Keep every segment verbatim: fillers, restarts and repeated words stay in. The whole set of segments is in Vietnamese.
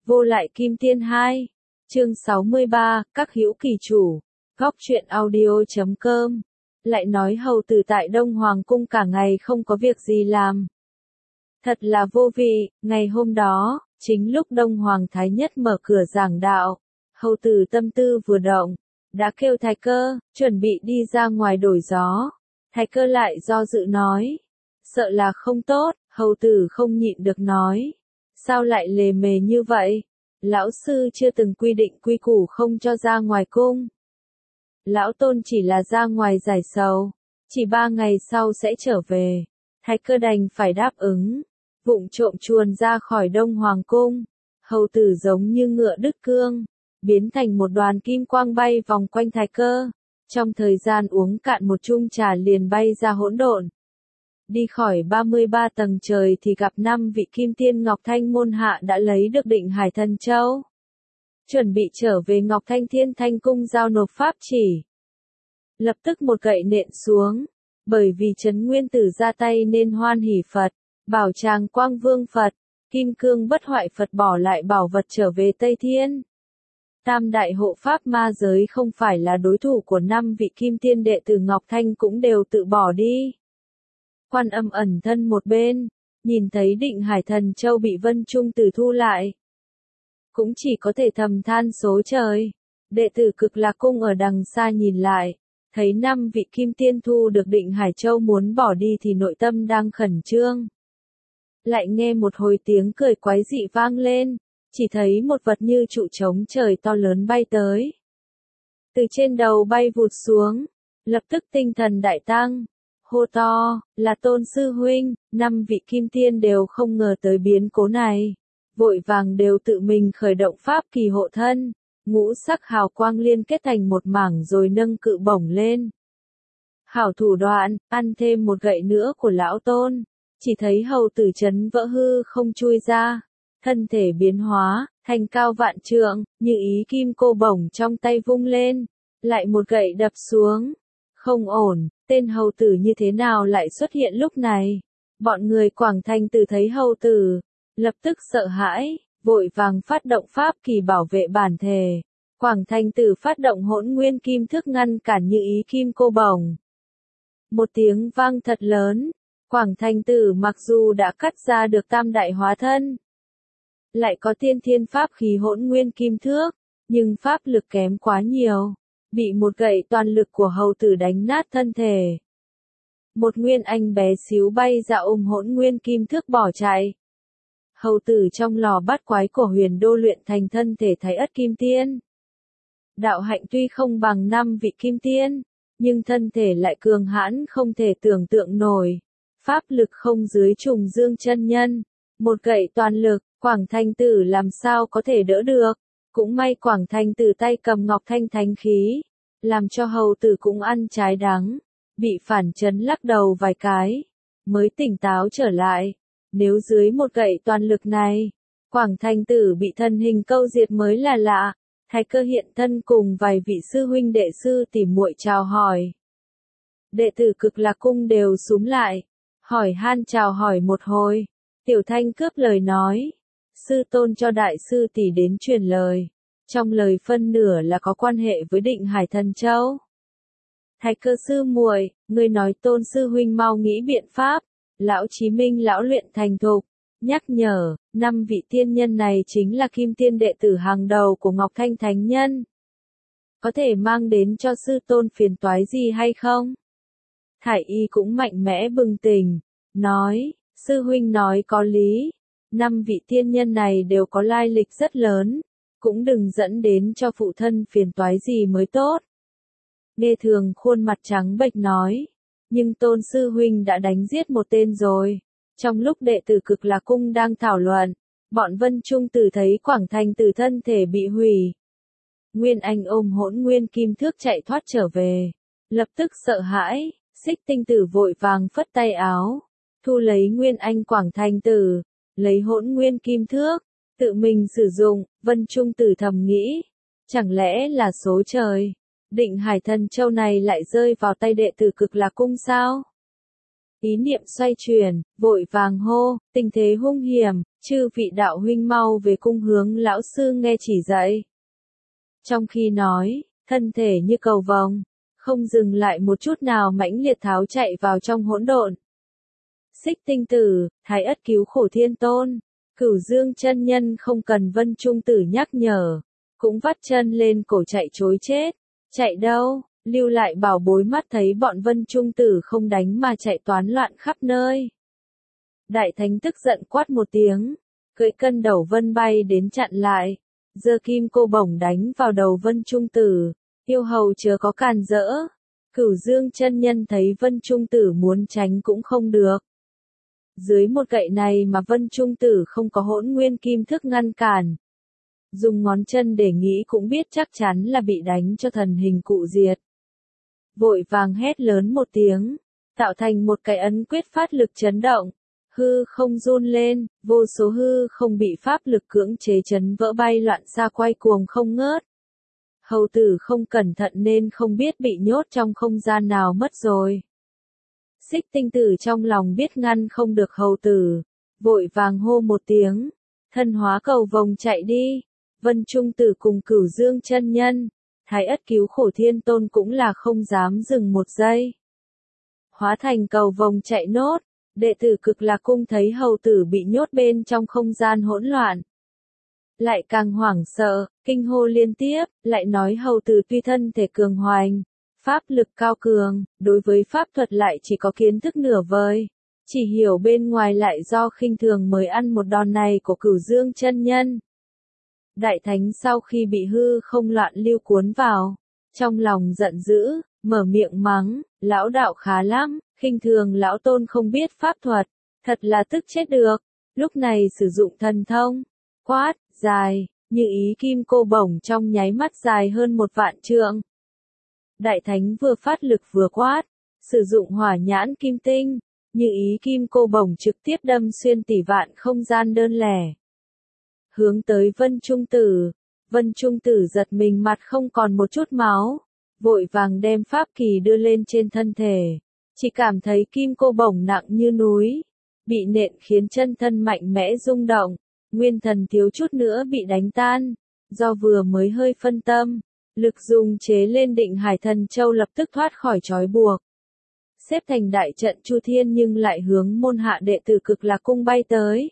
Vô lại kim tiên hai. Chương sáu mươi ba, các hữu kỳ chủ. Góc truyện audio chấm com. Lại nói hầu tử tại Đông Hoàng cung cả ngày không có việc gì làm. Thật là vô vị, ngày hôm đó, chính lúc Đông Hoàng Thái Nhất mở cửa giảng đạo, hầu tử tâm tư vừa động, đã kêu Thái Cơ, chuẩn bị đi ra ngoài đổi gió. Thái Cơ lại do dự nói, sợ là không tốt, hầu tử không nhịn được nói. Sao lại lề mề như vậy? Lão sư chưa từng quy định quy củ không cho ra ngoài cung. Lão tôn chỉ là ra ngoài giải sầu, chỉ ba ngày sau sẽ trở về. Thái Cơ đành phải đáp ứng, vụng trộm chuồn ra khỏi Đông Hoàng cung. Hầu tử giống như ngựa đứt cương, biến thành một đoàn kim quang bay vòng quanh Thái Cơ. Trong thời gian uống cạn một chung trà liền bay ra hỗn độn. Đi khỏi ba mươi ba tầng trời thì gặp năm vị kim tiên Ngọc Thanh môn hạ đã lấy được Định Hải Thần Châu. Chuẩn bị trở về Ngọc Thanh Thiên Thanh cung giao nộp pháp chỉ. Lập tức một gậy nện xuống, bởi vì Trấn Nguyên Tử ra tay nên Hoan Hỷ Phật, Bảo Tràng Quang Vương Phật, Kim Cương Bất Hoại Phật bỏ lại bảo vật trở về Tây Thiên. Tam đại hộ pháp ma giới không phải là đối thủ của năm vị kim tiên đệ tử Ngọc Thanh cũng đều tự bỏ đi. Quan Âm ẩn thân một bên, nhìn thấy Định Hải Thần Châu bị Vân Trung Tử thu lại. Cũng chỉ có thể thầm than số trời. Đệ tử Cực Lạc cung ở đằng xa nhìn lại, thấy năm vị kim tiên thu được Định Hải Châu muốn bỏ đi thì nội tâm đang khẩn trương. Lại nghe một hồi tiếng cười quái dị vang lên, chỉ thấy một vật như trụ trống trời to lớn bay tới. Từ trên đầu bay vụt xuống, lập tức tinh thần đại tăng. Hô to, là Tôn Sư Huynh. Năm vị kim tiên đều không ngờ tới biến cố này. Vội vàng đều tự mình khởi động pháp kỳ hộ thân. Ngũ sắc hào quang liên kết thành một mảng rồi nâng cự bổng lên. Hảo thủ đoạn, ăn thêm một gậy nữa của lão Tôn. Chỉ thấy hầu tử chấn vỡ hư không chui ra. Thân thể biến hóa, thành cao vạn trượng, như ý kim cô bổng trong tay vung lên. Lại một gậy đập xuống. Không ổn, tên hầu tử như thế nào lại xuất hiện lúc này? Bọn người Quảng Thành Tử thấy hầu tử, lập tức sợ hãi, vội vàng phát động pháp kỳ bảo vệ bản thể. Quảng Thành Tử phát động Hỗn Nguyên Kim Thức ngăn cản như ý kim cô bổng. Một tiếng vang thật lớn, Quảng Thành Tử mặc dù đã cắt ra được tam đại hóa thân, lại có tiên thiên pháp khí Hỗn Nguyên Kim Thước, nhưng pháp lực kém quá nhiều. Bị một gậy toàn lực của hầu tử đánh nát thân thể. Một nguyên anh bé xíu bay ra ôm Hỗn Nguyên Kim Thước bỏ chạy. Hầu tử trong lò bát quái của Huyền Đô luyện thành thân thể Thái Ất Kim Tiên. Đạo hạnh tuy không bằng năm vị kim tiên, nhưng thân thể lại cường hãn không thể tưởng tượng nổi. Pháp lực không dưới Trùng Dương chân nhân. Một gậy toàn lực, Quảng Thành Tử làm sao có thể đỡ được. Cũng may Quảng Thành Tử tay cầm Ngọc Thanh thánh khí, làm cho hầu tử cũng ăn trái đắng, bị phản chấn lắc đầu vài cái, mới tỉnh táo trở lại. Nếu dưới một gậy toàn lực này, Quảng Thành Tử bị thân hình câu diệt mới là lạ. Thái Cơ hiện thân cùng vài vị sư huynh đệ sư tỷ muội chào hỏi. Đệ tử Cực Lạc cung đều xúm lại, hỏi han chào hỏi một hồi. Tiểu Thanh cướp lời nói. Sư tôn cho đại sư tỷ đến truyền lời. Trong lời phân nửa là có quan hệ với Định Hải Thần Châu. Thái Cơ sư muội, ngươi nói Tôn sư huynh mau nghĩ biện pháp. Lão Chí Minh lão luyện thành thục, nhắc nhở, năm vị tiên nhân này chính là kim tiên đệ tử hàng đầu của Ngọc Thanh Thánh Nhân. Có thể mang đến cho sư tôn phiền toái gì hay không? Thải Y cũng mạnh mẽ bừng tỉnh, nói, sư huynh nói có lý. Năm vị tiên nhân này đều có lai lịch rất lớn, cũng đừng dẫn đến cho phụ thân phiền toái gì mới tốt. Nghe Thường khuôn mặt trắng bệch nói, nhưng Tôn sư huynh đã đánh giết một tên rồi. Trong lúc đệ tử Cực Lạc cung đang thảo luận, bọn Vân Trung Tử thấy Quảng Thành Tử thân thể bị hủy. Nguyên Anh ôm Hỗn Nguyên Kim Thước chạy thoát trở về, lập tức sợ hãi, Xích Tinh Tử vội vàng phất tay áo, thu lấy Nguyên Anh Quảng Thành Tử, lấy Hỗn Nguyên Kim Thước, tự mình sử dụng. Vân Trung Tử thầm nghĩ, chẳng lẽ là số trời, Định Hải Thần Châu này lại rơi vào tay đệ tử Cực Lạc cung sao? Ý niệm xoay chuyển, vội vàng hô, tình thế hung hiểm, Chư vị đạo huynh mau về cung hướng lão sư nghe chỉ dạy. Trong khi nói, thân thể như cầu vồng, không dừng lại một chút nào mãnh liệt tháo chạy vào trong hỗn độn. Xích Tinh Tử, Thái Ất cứu khổ Thiên Tôn, Cửu Dương chân nhân không cần Vân Trung Tử nhắc nhở, cũng vắt chân lên cổ chạy trối chết. Chạy đâu, lưu lại bảo bối mắt thấy bọn Vân Trung Tử không đánh mà chạy toán loạn khắp nơi. Đại Thánh tức giận quát một tiếng, cưỡi cân đầu vân bay đến chặn lại, giơ kim cô bổng đánh vào đầu Vân Trung Tử, yêu hầu chớ có càn rỡ. Cửu Dương chân nhân thấy Vân Trung Tử muốn tránh cũng không được. Dưới một gậy này mà Vân Trung Tử không có hỗn nguyên kim thức ngăn cản. Dùng ngón chân để nghĩ cũng biết chắc chắn là bị đánh cho thần hình cụ diệt. Vội vàng hét lớn một tiếng, tạo thành một cái ấn quyết phát lực chấn động. Hư không run lên, vô số hư không bị pháp lực cưỡng chế chấn vỡ bay loạn xa quay cuồng không ngớt. Hầu tử không cẩn thận nên không biết bị nhốt trong không gian nào mất rồi. Xích Tinh Tử trong lòng biết ngăn không được hầu tử, vội vàng hô một tiếng, thân hóa cầu vồng chạy đi. Vân Trung Tử cùng Cửu Dương chân nhân, Thái Ất cứu khổ Thiên Tôn cũng là không dám dừng một giây. Hóa thành cầu vồng chạy nốt, đệ tử Cực Lạc Cung thấy hầu tử bị nhốt bên trong không gian hỗn loạn. Lại càng hoảng sợ, kinh hô liên tiếp, lại nói hầu tử tuy thân thể cường hoành, pháp lực cao cường, đối với pháp thuật lại chỉ có kiến thức nửa vời, chỉ hiểu bên ngoài lại do khinh thường mới ăn một đòn này của Cửu Dương chân nhân. Đại Thánh sau khi bị hư không loạn lưu cuốn vào, trong lòng giận dữ, mở miệng mắng, lão đạo khá lắm, khinh thường lão tôn không biết pháp thuật, thật là tức chết được. Lúc này sử dụng thần thông, quát, dài, như ý kim cô bổng trong nháy mắt dài hơn một vạn trượng. Đại Thánh vừa phát lực vừa quát, sử dụng hỏa nhãn kim tinh, như ý kim cô bổng trực tiếp đâm xuyên tỷ vạn không gian đơn lẻ. Hướng tới Vân Trung Tử, Vân Trung Tử giật mình mặt không còn một chút máu, vội vàng đem pháp kỳ đưa lên trên thân thể, chỉ cảm thấy kim cô bổng nặng như núi, bị nện khiến chân thân mạnh mẽ rung động, nguyên thần thiếu chút nữa bị đánh tan, do vừa mới hơi phân tâm, lực dùng chế lên Định Hải Thần Châu lập tức thoát khỏi trói buộc. Xếp thành đại trận Chu Thiên nhưng lại hướng môn hạ đệ tử Cực Lạc Cung bay tới.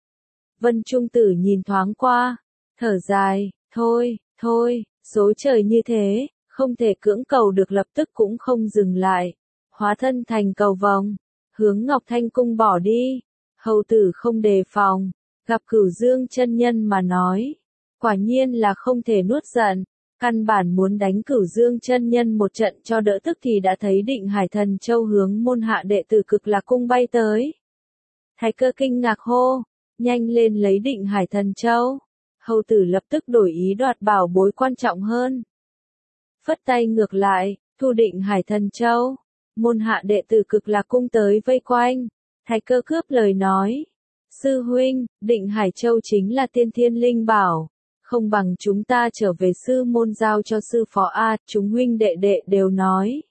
Vân Trung Tử nhìn thoáng qua, thở dài, thôi, thôi, số trời như thế, không thể cưỡng cầu được lập tức cũng không dừng lại, hóa thân thành cầu vồng, hướng Ngọc Thanh Cung bỏ đi. Hầu tử không đề phòng, gặp Cửu Dương chân nhân mà nói, quả nhiên là không thể nuốt giận, căn bản muốn đánh Cửu Dương chân nhân một trận cho đỡ tức thì đã thấy Định Hải Thần Châu hướng môn hạ đệ tử Cực Lạc Cung bay tới. Thái Cơ kinh ngạc hô, nhanh lên lấy Định Hải Thần Châu. Hầu tử lập tức đổi ý đoạt bảo bối quan trọng hơn. Phất tay ngược lại, thu Định Hải Thần Châu. Môn hạ đệ tử Cực Lạc Cung tới vây quanh. Thái Cơ cướp lời nói, sư huynh, Định Hải Châu chính là tiên thiên linh bảo, không bằng chúng ta trở về sư môn giao cho sư phó a. Chúng huynh đệ đệ đều nói.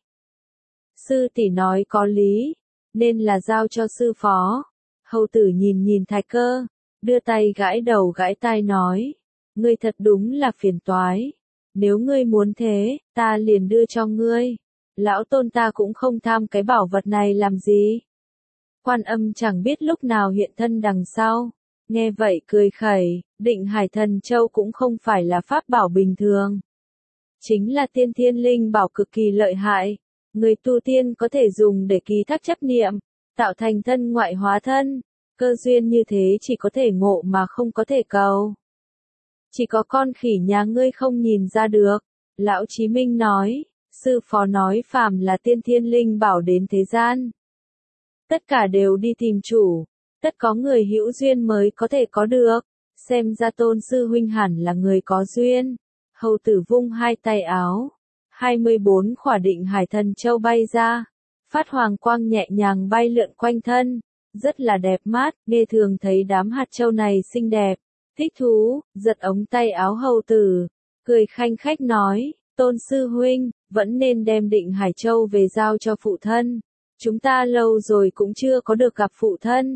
Sư tỷ nói có lý, nên là giao cho sư phó. Hầu tử nhìn nhìn Thái Cơ, đưa tay gãi đầu gãi tai nói, ngươi thật đúng là phiền toái, nếu ngươi muốn thế, ta liền đưa cho ngươi, lão tôn ta cũng không tham cái bảo vật này làm gì. Quan Âm chẳng biết lúc nào hiện thân đằng sau, nghe vậy cười khẩy, Định Hải Thần Châu cũng không phải là pháp bảo bình thường, chính là tiên thiên linh bảo cực kỳ lợi hại, người tu tiên có thể dùng để ký thác chấp niệm, tạo thành thân ngoại hóa thân, cơ duyên như thế chỉ có thể ngộ mà không có thể cầu. Chỉ có con khỉ nhà ngươi không nhìn ra được, Lão Chí Minh nói, sư phó nói phàm là tiên thiên linh bảo đến thế gian. Tất cả đều đi tìm chủ, tất có người hữu duyên mới có thể có được, xem ra tôn sư huynh hẳn là người có duyên. Hầu tử vung hai tay áo, hai mươi bốn khỏa Định Hải Thần Châu bay ra, phát hoàng quang nhẹ nhàng bay lượn quanh thân, rất là đẹp mắt, nghe thường thấy đám hạt châu này xinh đẹp, thích thú, giật ống tay áo hầu tử, cười khanh khách nói, tôn sư huynh, vẫn nên đem Định Hải Châu về giao cho phụ thân, chúng ta lâu rồi cũng chưa có được gặp phụ thân,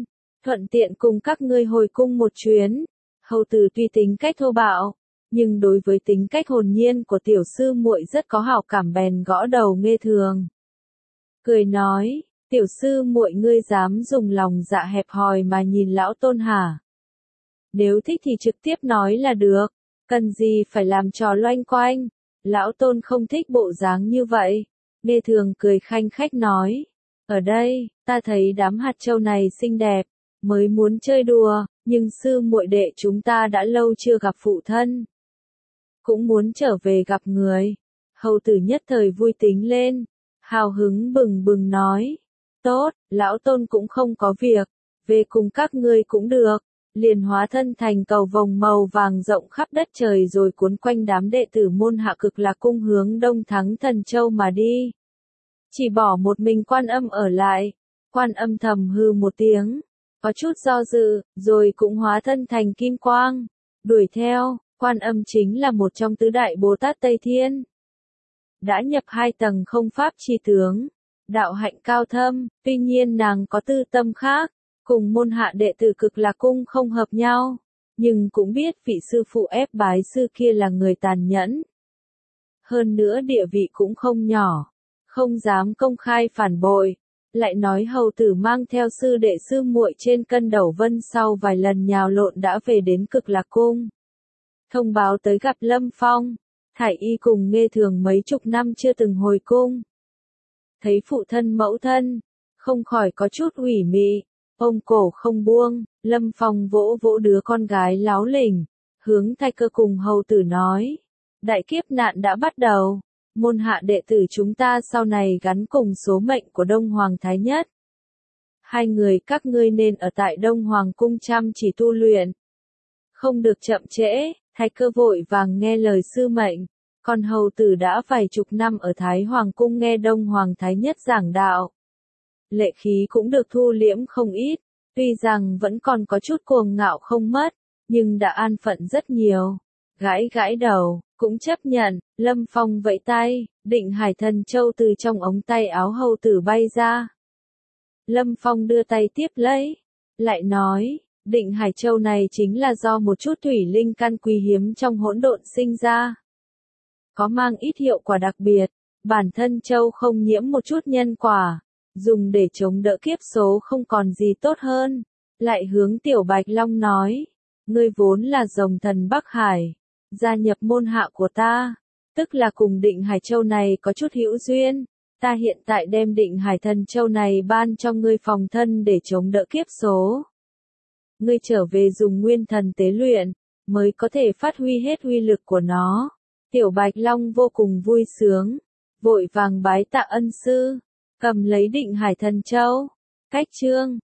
thuận tiện cùng các ngươi hồi cung một chuyến. Hầu tử tuy tính cách thô bạo, nhưng đối với tính cách hồn nhiên của tiểu sư muội rất có hảo cảm, bèn gõ đầu Nghê Thường. Cười nói, tiểu sư muội ngươi dám dùng lòng dạ hẹp hòi mà nhìn lão tôn hả? Nếu thích thì trực tiếp nói là được, cần gì phải làm trò loanh quanh, lão tôn không thích bộ dáng như vậy. Nghê Thường cười khanh khách nói, ở đây, ta thấy đám hạt châu này xinh đẹp, mới muốn chơi đùa, nhưng sư muội đệ chúng ta đã lâu chưa gặp phụ thân. Cũng muốn trở về gặp người. Hầu tử nhất thời vui tính lên, hào hứng bừng bừng nói, tốt, lão tôn cũng không có việc, về cùng các ngươi cũng được. Liền hóa thân thành cầu vồng màu vàng rộng khắp đất trời rồi cuốn quanh đám đệ tử môn Hạ Cực Lạc cung hướng Đông Thắng Thần Châu mà đi. Chỉ bỏ một mình Quan Âm ở lại. Quan Âm thầm hư một tiếng, có chút do dự, rồi cũng hóa thân thành kim quang, đuổi theo. Quan Âm chính là một trong tứ đại Bồ Tát Tây Thiên. Đã nhập hai tầng không pháp chi tướng, đạo hạnh cao thâm, tuy nhiên nàng có tư tâm khác, cùng môn hạ đệ tử Cực Lạc cung không hợp nhau, nhưng cũng biết vị sư phụ ép bái sư kia là người tàn nhẫn. Hơn nữa địa vị cũng không nhỏ, không dám công khai phản bội, lại nói hầu tử mang theo sư đệ sư muội trên cân đầu vân sau vài lần nhào lộn đã về đến Cực Lạc cung. Thông báo tới gặp Lâm Phong, Thải Y cùng Nghê Thường mấy chục năm chưa từng hồi cung. Thấy phụ thân mẫu thân, không khỏi có chút ủy mị, ôm cổ không buông. Lâm Phong vỗ vỗ đứa con gái láo lỉnh, hướng Thạch Cơ cùng hầu tử nói, đại kiếp nạn đã bắt đầu, môn hạ đệ tử chúng ta sau này gắn cùng số mệnh của Đông Hoàng Thái Nhất. Hai người các ngươi nên ở tại Đông Hoàng cung chăm chỉ tu luyện, không được chậm trễ. Thạch Cơ vội vàng nghe lời sư mệnh, còn hầu tử đã vài chục năm ở Thái Hoàng cung nghe Đông Hoàng Thái Nhất giảng đạo. Lệ khí cũng được thu liễm không ít, tuy rằng vẫn còn có chút cuồng ngạo không mất, nhưng đã an phận rất nhiều. Gãi gãi đầu, cũng chấp nhận. Lâm Phong vẫy tay, Định Hải Thần Châu từ trong ống tay áo hầu tử bay ra. Lâm Phong đưa tay tiếp lấy, lại nói, Định Hải Châu này chính là do một chút thủy linh căn quý hiếm trong hỗn độn sinh ra. Có mang ít hiệu quả đặc biệt, bản thân Châu không nhiễm một chút nhân quả, dùng để chống đỡ kiếp số không còn gì tốt hơn. Lại hướng Tiểu Bạch Long nói, ngươi vốn là rồng thần Bắc Hải, gia nhập môn hạ của ta, tức là cùng Định Hải Châu này có chút hữu duyên. Ta hiện tại đem Định Hải Thần Châu này ban cho ngươi phòng thân để chống đỡ kiếp số. Ngươi trở về dùng nguyên thần tế luyện, mới có thể phát huy hết uy lực của nó. Tiểu Bạch Long vô cùng vui sướng, vội vàng bái tạ ân sư, cầm lấy Định Hải Thần Châu. Cách chương